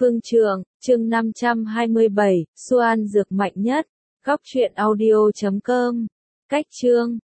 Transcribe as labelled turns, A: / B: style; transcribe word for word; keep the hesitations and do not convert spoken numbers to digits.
A: Phương Trường, chương năm trăm hai mươi bảy, Xuan Dược mạnh nhất. Góc truyện audio chấm com. Cách chương